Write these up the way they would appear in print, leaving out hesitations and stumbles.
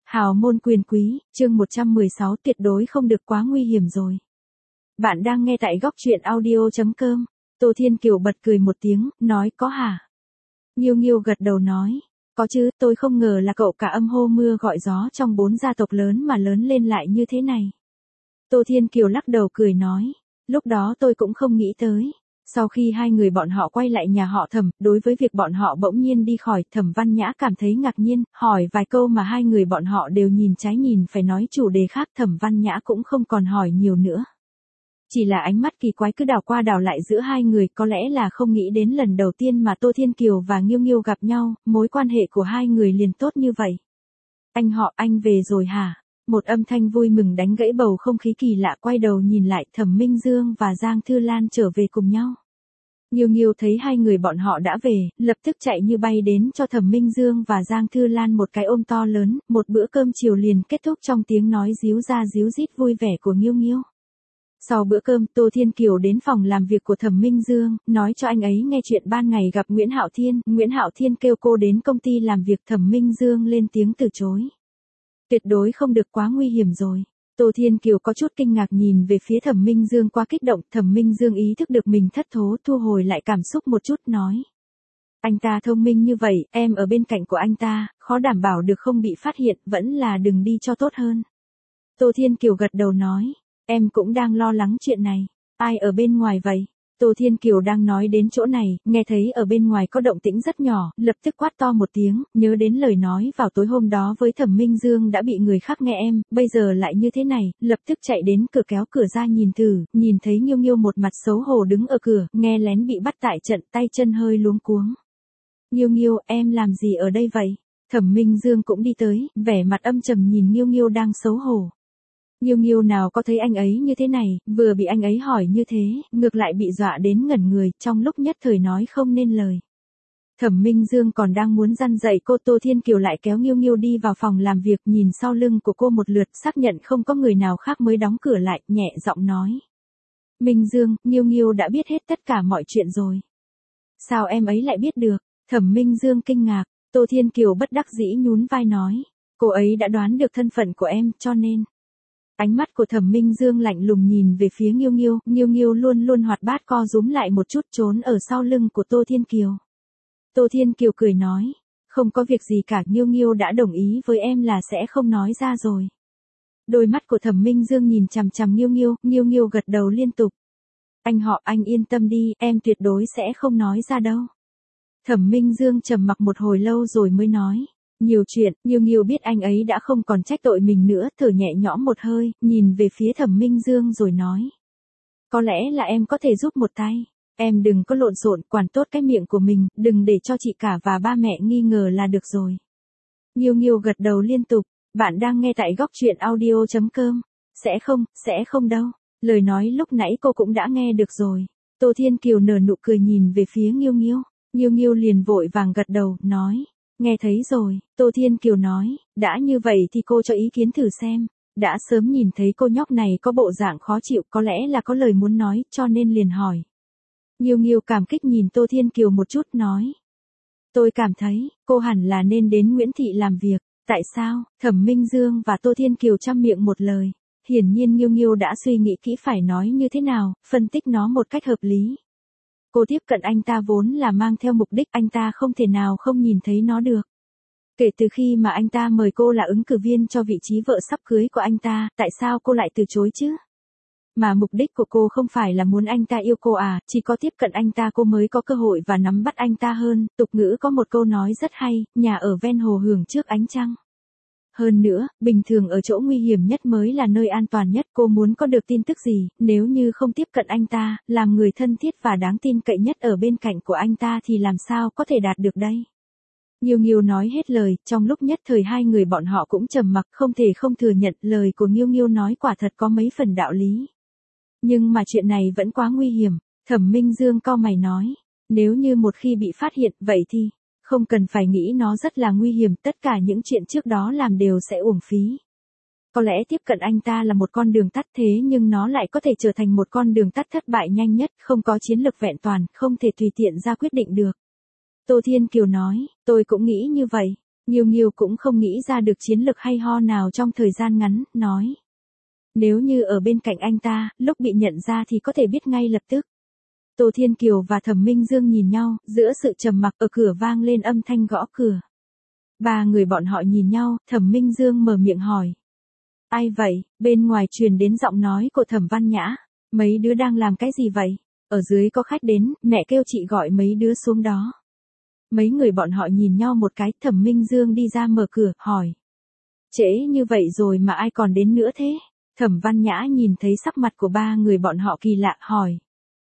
Hào môn quyền quý, chương 116 tuyệt đối không được quá nguy hiểm rồi. Bạn đang nghe tại góc truyện audio.com. Tô Thiên Kiều bật cười một tiếng, nói có hả? Nghiêu Nghiêu gật đầu nói, có chứ, tôi không ngờ là cậu cả âm hô mưa gọi gió trong 4 gia tộc lớn mà lớn lên lại như thế này. Tô Thiên Kiều lắc đầu cười nói, lúc đó tôi cũng không nghĩ tới. Sau khi hai người bọn họ quay lại nhà họ Thẩm, đối với việc bọn họ bỗng nhiên đi khỏi, Thẩm Văn Nhã cảm thấy ngạc nhiên, hỏi vài câu mà hai người bọn họ đều nhìn trái nhìn phải nói chủ đề khác, Thẩm Văn Nhã cũng không còn hỏi nhiều nữa. Chỉ là ánh mắt kỳ quái cứ đảo qua đảo lại giữa hai người, có lẽ là không nghĩ đến lần đầu tiên mà Tô Thiên Kiều và Nghiêu Nghiêu gặp nhau, mối quan hệ của hai người liền tốt như vậy. Anh về rồi hả? Một âm thanh vui mừng đánh gãy bầu không khí kỳ lạ, quay đầu nhìn lại, Thẩm Minh Dương và Giang Thư Lan trở về cùng nhau. Nghiêu Nghiêu thấy hai người bọn họ đã về, lập tức chạy như bay đến cho Thẩm Minh Dương và Giang Thư Lan một cái ôm to lớn, một bữa cơm chiều liền kết thúc trong tiếng nói ríu ra ríu rít vui vẻ của Nghiêu Nghiêu. Sau bữa cơm, Tô Thiên Kiều đến phòng làm việc của Thẩm Minh Dương, nói cho anh ấy nghe chuyện ban ngày gặp Nguyễn Hạo Thiên. Nguyễn Hạo Thiên kêu cô đến công ty làm việc, Thẩm Minh Dương lên tiếng từ chối. Tuyệt đối không được quá nguy hiểm rồi. Tô Thiên Kiều có chút kinh ngạc nhìn về phía Thẩm Minh Dương, quá kích động. Thẩm Minh Dương ý thức được mình thất thố, thu hồi lại cảm xúc một chút, nói. Anh ta thông minh như vậy, em ở bên cạnh của anh ta, khó đảm bảo được không bị phát hiện, vẫn là đừng đi cho tốt hơn. Tô Thiên Kiều gật đầu nói, em cũng đang lo lắng chuyện này. Ai ở bên ngoài vậy? Tô Thiên Kiều đang nói đến chỗ này, nghe thấy ở bên ngoài có động tĩnh rất nhỏ, lập tức quát to một tiếng, nhớ đến lời nói vào tối hôm đó với Thẩm Minh Dương đã bị người khác nghe em, bây giờ lại như thế này, lập tức chạy đến cửa kéo cửa ra nhìn thử, nhìn thấy Nghiêu Nghiêu một mặt xấu hổ đứng ở cửa, nghe lén bị bắt tại trận, tay chân hơi luống cuống. Nghiêu Nghiêu, em làm gì ở đây vậy? Thẩm Minh Dương cũng đi tới, vẻ mặt âm trầm nhìn Nghiêu Nghiêu đang xấu hổ. Nghiêu Nghiêu nào có thấy anh ấy như thế này, vừa bị anh ấy hỏi như thế, ngược lại bị dọa đến ngẩn người, trong lúc nhất thời nói không nên lời. Thẩm Minh Dương còn đang muốn răn dạy cô, Tô Thiên Kiều lại kéo Nghiêu Nghiêu đi vào phòng làm việc, nhìn sau lưng của cô một lượt, xác nhận không có người nào khác mới đóng cửa lại, nhẹ giọng nói. Minh Dương, Nghiêu Nghiêu đã biết hết tất cả mọi chuyện rồi. Sao em ấy lại biết được? Thẩm Minh Dương kinh ngạc, Tô Thiên Kiều bất đắc dĩ nhún vai nói. Cô ấy đã đoán được thân phận của em, cho nên. Ánh mắt của Thẩm Minh Dương lạnh lùng nhìn về phía Nghiêu Nghiêu, Nghiêu Nghiêu luôn luôn hoạt bát co rúm lại một chút trốn ở sau lưng của Tô Thiên Kiều. Tô Thiên Kiều cười nói, không có việc gì cả, Nghiêu Nghiêu đã đồng ý với em là sẽ không nói ra rồi. Đôi mắt của Thẩm Minh Dương nhìn chằm chằm Nghiêu Nghiêu, Nghiêu Nghiêu gật đầu liên tục. Anh yên tâm đi, em tuyệt đối sẽ không nói ra đâu. Thẩm Minh Dương trầm mặc một hồi lâu rồi mới nói. Nhiều chuyện, Nghiêu Nghiêu biết anh ấy đã không còn trách tội mình nữa, thở nhẹ nhõm một hơi, nhìn về phía Thẩm Minh Dương rồi nói. Có lẽ là em có thể giúp một tay. Em đừng có lộn xộn, quản tốt cái miệng của mình, đừng để cho chị cả và ba mẹ nghi ngờ là được rồi. Nghiêu Nghiêu gật đầu liên tục, bạn đang nghe tại góc truyện audio.com. Sẽ không đâu. Lời nói lúc nãy cô cũng đã nghe được rồi. Tô Thiên Kiều nở nụ cười nhìn về phía Nghiêu Nghiêu. Nghiêu Nghiêu liền vội vàng gật đầu, nói. Nghe thấy rồi, Tô Thiên Kiều nói, đã như vậy thì cô cho ý kiến thử xem. Đã sớm nhìn thấy cô nhóc này có bộ dạng khó chịu, có lẽ là có lời muốn nói, cho nên liền hỏi. Nghiêu Nghiêu cảm kích nhìn Tô Thiên Kiều một chút, nói. Tôi cảm thấy, cô hẳn là nên đến Nguyễn Thị làm việc. Tại sao? Thẩm Minh Dương và Tô Thiên Kiều chăm miệng một lời. Hiển nhiên Nghiêu Nghiêu đã suy nghĩ kỹ phải nói như thế nào, phân tích nó một cách hợp lý. Cô tiếp cận anh ta vốn là mang theo mục đích, anh ta không thể nào không nhìn thấy nó được. Kể từ khi mà anh ta mời cô là ứng cử viên cho vị trí vợ sắp cưới của anh ta, tại sao cô lại từ chối chứ? Mà mục đích của cô không phải là muốn anh ta yêu cô à, chỉ có tiếp cận anh ta cô mới có cơ hội và nắm bắt anh ta hơn. Tục ngữ có một câu nói rất hay, nhà ở ven hồ hưởng trước ánh trăng. Hơn nữa, bình thường ở chỗ nguy hiểm nhất mới là nơi an toàn nhất, cô muốn có được tin tức gì, nếu như không tiếp cận anh ta, làm người thân thiết và đáng tin cậy nhất ở bên cạnh của anh ta thì làm sao có thể đạt được đây? Nghiêu Nghiêu nói hết lời, trong lúc nhất thời hai người bọn họ cũng trầm mặc, không thể không thừa nhận lời của Nghiêu Nghiêu nói quả thật có mấy phần đạo lý. Nhưng mà chuyện này vẫn quá nguy hiểm, Thẩm Minh Dương cau mày nói, nếu như một khi bị phát hiện, vậy thì không cần phải nghĩ nó rất là nguy hiểm, tất cả những chuyện trước đó làm đều sẽ uổng phí. Có lẽ tiếp cận anh ta là một con đường tắt, thế nhưng nó lại có thể trở thành một con đường tắt thất bại nhanh nhất, không có chiến lược vẹn toàn, không thể tùy tiện ra quyết định được. Tô Thiên Kiều nói, tôi cũng nghĩ như vậy. Nghiêu Nghiêu cũng không nghĩ ra được chiến lược hay ho nào trong thời gian ngắn, nói. Nếu như ở bên cạnh anh ta, lúc bị nhận ra thì có thể biết ngay lập tức. Tô Thiên Kiều và Thẩm Minh Dương nhìn nhau, giữa sự trầm mặc ở cửa vang lên âm thanh gõ cửa. Ba người bọn họ nhìn nhau, Thẩm Minh Dương mở miệng hỏi. Ai vậy? Bên ngoài truyền đến giọng nói của Thẩm Văn Nhã. Mấy đứa đang làm cái gì vậy? Ở dưới có khách đến, mẹ kêu chị gọi mấy đứa xuống đó. Mấy người bọn họ nhìn nhau một cái, Thẩm Minh Dương đi ra mở cửa, hỏi. Trễ như vậy rồi mà ai còn đến nữa thế? Thẩm Văn Nhã nhìn thấy sắc mặt của ba người bọn họ kỳ lạ, hỏi.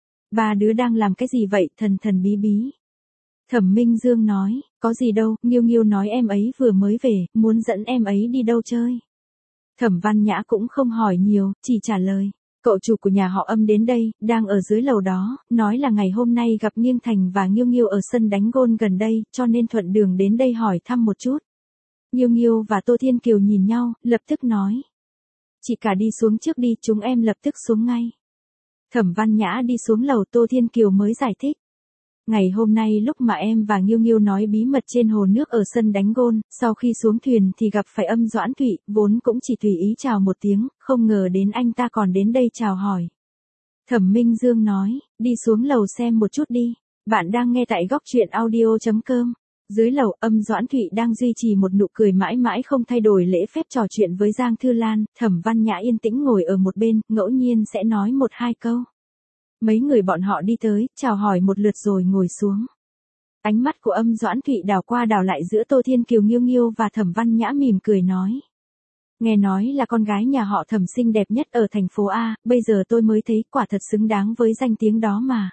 Ba đứa đang làm cái gì vậy, thần thần bí bí? Thẩm Minh Dương nói, có gì đâu, Nghiêu Nghiêu nói em ấy vừa mới về, muốn dẫn em ấy đi đâu chơi. Thẩm Văn Nhã cũng không hỏi nhiều, chỉ trả lời. Cậu chủ của nhà họ Âm đến đây, đang ở dưới lầu đó, nói là ngày hôm nay gặp Nghiêng Thành và Nghiêu Nghiêu ở sân đánh gôn gần đây, cho nên thuận đường đến đây hỏi thăm một chút. Nghiêu Nghiêu và Tô Thiên Kiều nhìn nhau, lập tức nói. Chị cả đi xuống trước đi, chúng em lập tức xuống ngay. Thẩm Văn Nhã đi xuống lầu, Tô Thiên Kiều mới giải thích. Ngày hôm nay lúc mà em và Nghiêu Nghiêu nói bí mật trên hồ nước ở sân đánh gôn, sau khi xuống thuyền thì gặp phải Âm Doãn Thụy, vốn cũng chỉ tùy ý chào một tiếng, không ngờ đến anh ta còn đến đây chào hỏi. Thẩm Minh Dương nói, đi xuống lầu xem một chút đi. Bạn đang nghe tại góc truyện audio.com. Dưới lầu, Âm Doãn Thụy đang duy trì một nụ cười mãi mãi không thay đổi lễ phép trò chuyện với Giang Thư Lan, Thẩm Văn Nhã yên tĩnh ngồi ở một bên, ngẫu nhiên sẽ nói một hai câu. Mấy người bọn họ đi tới, chào hỏi một lượt rồi ngồi xuống. Ánh mắt của Âm Doãn Thụy đảo qua đảo lại giữa Tô Thiên Kiều, Nghiêu Nghiêu và Thẩm Văn Nhã, mỉm cười nói. Nghe nói là con gái nhà họ Thẩm xinh đẹp nhất ở thành phố A, bây giờ tôi mới thấy quả thật xứng đáng với danh tiếng đó mà.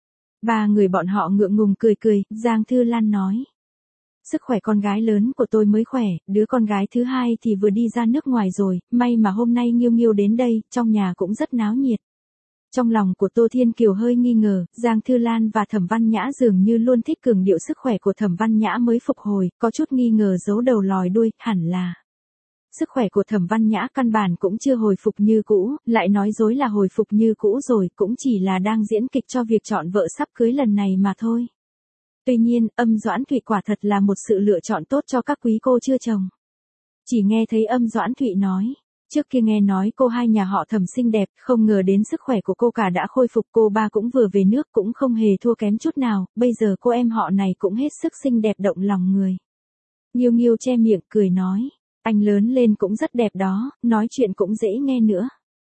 Ba người bọn họ ngượng ngùng cười cười, Giang Thư Lan nói. Sức khỏe con gái lớn của tôi mới khỏe, đứa con gái thứ hai thì vừa đi ra nước ngoài rồi, may mà hôm nay Nghiêu Nghiêu đến đây, trong nhà cũng rất náo nhiệt. Trong lòng của Tô Thiên Kiều hơi nghi ngờ, Giang Thư Lan và Thẩm Văn Nhã dường như luôn thích cường điệu sức khỏe của Thẩm Văn Nhã mới phục hồi, có chút nghi ngờ giấu đầu lòi đuôi, hẳn là. Sức khỏe của Thẩm Văn Nhã căn bản cũng chưa hồi phục như cũ, lại nói dối là hồi phục như cũ rồi, cũng chỉ là đang diễn kịch cho việc chọn vợ sắp cưới lần này mà thôi. Tuy nhiên, Âm Doãn Thụy quả thật là một sự lựa chọn tốt cho các quý cô chưa chồng. Chỉ nghe thấy Âm Doãn Thụy nói. Trước kia nghe nói cô hai nhà họ Thẩm xinh đẹp, không ngờ đến sức khỏe của cô cả đã khôi phục, cô ba cũng vừa về nước cũng không hề thua kém chút nào, bây giờ cô em họ này cũng hết sức xinh đẹp động lòng người. Nghiêu Nghiêu che miệng cười nói, anh lớn lên cũng rất đẹp đó, nói chuyện cũng dễ nghe nữa.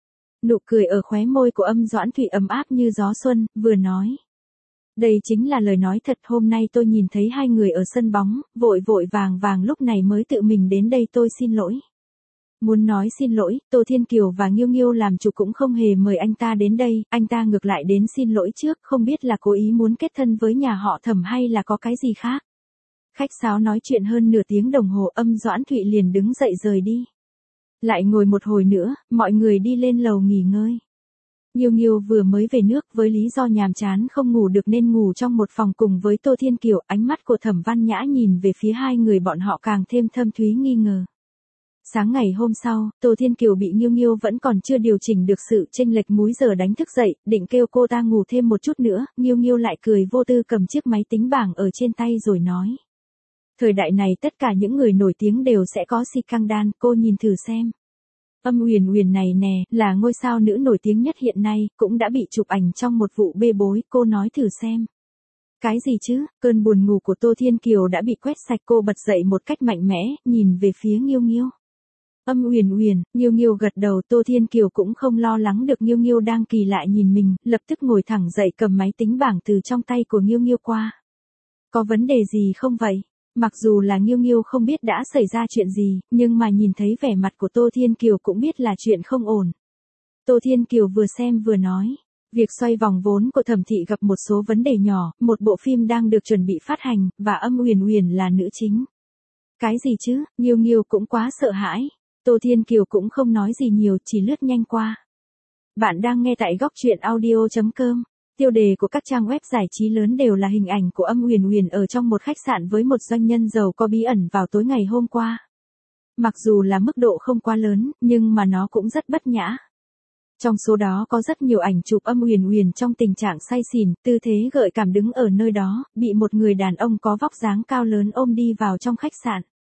Nụ cười ở khóe môi của Âm Doãn Thụy ấm áp như gió xuân, vừa nói. Đây chính là lời nói thật, hôm nay tôi nhìn thấy hai người ở sân bóng, vội vội vàng vàng lúc này mới tự mình đến đây, tôi xin lỗi. Muốn nói xin lỗi, Tô Thiên Kiều và Nghiêu Nghiêu làm chủ cũng không hề mời anh ta đến đây, anh ta ngược lại đến xin lỗi trước, không biết là cố ý muốn kết thân với nhà họ Thẩm hay là có cái gì khác. Khách sáo nói chuyện hơn nửa tiếng đồng hồ, Âm Doãn Thụy liền đứng dậy rời đi. Lại ngồi một hồi nữa, mọi người đi lên lầu nghỉ ngơi. Nghiêu Nghiêu vừa mới về nước với lý do nhàm chán không ngủ được nên ngủ trong một phòng cùng với Tô Thiên Kiều, ánh mắt của Thẩm Văn Nhã nhìn về phía hai người bọn họ càng thêm thâm thúy nghi ngờ. Sáng ngày hôm sau, Tô Thiên Kiều bị Nghiêu Nghiêu vẫn còn chưa điều chỉnh được sự chênh lệch múi giờ đánh thức dậy, định kêu cô ta ngủ thêm một chút nữa, Nghiêu Nghiêu lại cười vô tư cầm chiếc máy tính bảng ở trên tay rồi nói. Thời đại này tất cả những người nổi tiếng đều sẽ có si căng đan, cô nhìn thử xem. Âm Uyển Uyển này nè, là ngôi sao nữ nổi tiếng nhất hiện nay, cũng đã bị chụp ảnh trong một vụ bê bối, cô nói thử xem. Cái gì chứ, cơn buồn ngủ của Tô Thiên Kiều đã bị quét sạch, cô bật dậy một cách mạnh mẽ, nhìn về phía Nghiêu Nghiêu. Âm Uyển Uyển, Nghiêu Nghiêu gật đầu, Tô Thiên Kiều cũng không lo lắng được Nghiêu Nghiêu đang kỳ lạ nhìn mình, lập tức ngồi thẳng dậy cầm máy tính bảng từ trong tay của Nghiêu Nghiêu qua. Có vấn đề gì không vậy? Mặc dù là Nghiêu Nghiêu không biết đã xảy ra chuyện gì, nhưng mà nhìn thấy vẻ mặt của Tô Thiên Kiều cũng biết là chuyện không ổn. Tô Thiên Kiều vừa xem vừa nói. Việc xoay vòng vốn của Thẩm thị gặp một số vấn đề nhỏ, một bộ phim đang được chuẩn bị phát hành, và Âm Uyển Uyển là nữ chính. Cái gì chứ, Nghiêu Nghiêu cũng quá sợ hãi. Tô Thiên Kiều cũng không nói gì nhiều, chỉ lướt nhanh qua. Bạn đang nghe tại góc truyện audio.com. Tiêu đề của các trang web giải trí lớn đều là hình ảnh của Âm Uyển Uyển ở trong một khách sạn với một doanh nhân giàu có bí ẩn vào tối ngày hôm qua. Mặc dù là mức độ không quá lớn, nhưng mà nó cũng rất bất nhã. Trong số đó có rất nhiều ảnh chụp Âm Uyển Uyển trong tình trạng say xỉn, tư thế gợi cảm đứng ở nơi đó, bị một người đàn ông có vóc dáng cao lớn ôm đi vào trong khách sạn.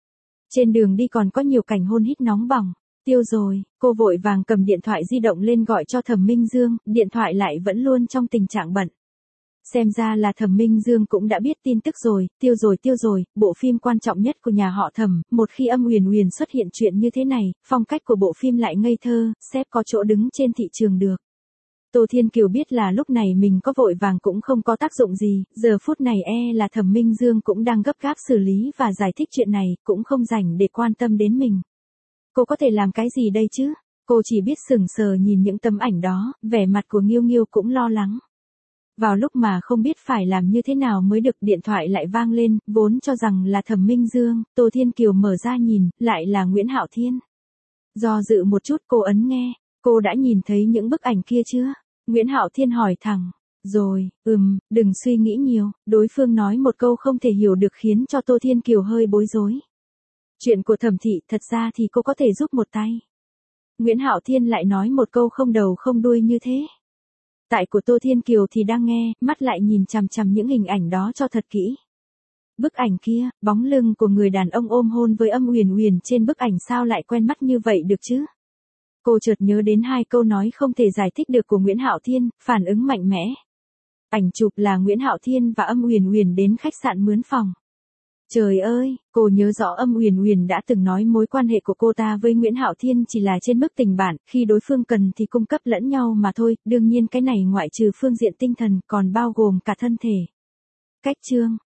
Trên đường đi còn có nhiều cảnh hôn hít nóng bỏng. Tiêu rồi, cô vội vàng cầm điện thoại di động lên gọi cho Thẩm Minh Dương, điện thoại lại vẫn luôn trong tình trạng bận. Xem ra là Thẩm Minh Dương cũng đã biết tin tức rồi, tiêu rồi, bộ phim quan trọng nhất của nhà họ Thẩm, một khi Âm Huyền Huyền xuất hiện chuyện như thế này, phong cách của bộ phim lại ngây thơ, sếp có chỗ đứng trên thị trường được. Tô Thiên Kiều biết là lúc này mình có vội vàng cũng không có tác dụng gì, giờ phút này là Thẩm Minh Dương cũng đang gấp gáp xử lý và giải thích chuyện này, cũng không rảnh để quan tâm đến mình. Cô có thể làm cái gì đây chứ? Cô chỉ biết sững sờ nhìn những tấm ảnh đó, vẻ mặt của Nghiêu Nghiêu cũng lo lắng. Vào lúc mà không biết phải làm như thế nào mới được, điện thoại lại vang lên, vốn cho rằng là Thẩm Minh Dương, Tô Thiên Kiều mở ra nhìn, lại là Nguyễn Hạo Thiên. Do dự một chút cô ấn nghe, cô đã nhìn thấy những bức ảnh kia chưa? Nguyễn Hạo Thiên hỏi thẳng. Rồi, đừng suy nghĩ nhiều, đối phương nói một câu không thể hiểu được khiến cho Tô Thiên Kiều hơi bối rối. Chuyện của Thẩm thị thật ra thì cô có thể giúp một tay. Nguyễn Hạo Thiên lại nói một câu không đầu không đuôi như thế. Tại của Tô Thiên Kiều thì đang nghe, mắt lại nhìn chằm chằm những hình ảnh đó cho thật kỹ. Bức ảnh kia, bóng lưng của người đàn ông ôm hôn với Âm Huyền Huyền trên bức ảnh sao lại quen mắt như vậy được chứ? Cô chợt nhớ đến hai câu nói không thể giải thích được của Nguyễn Hạo Thiên, phản ứng mạnh mẽ. Ảnh chụp là Nguyễn Hạo Thiên và Âm Huyền Huyền đến khách sạn mướn phòng. Trời ơi, cô nhớ rõ Âm Huyền Huyền đã từng nói mối quan hệ của cô ta với Nguyễn Hạo Thiên chỉ là trên mức tình bạn, khi đối phương cần thì cung cấp lẫn nhau mà thôi, đương nhiên cái này ngoại trừ phương diện tinh thần còn bao gồm cả thân thể. Cách chương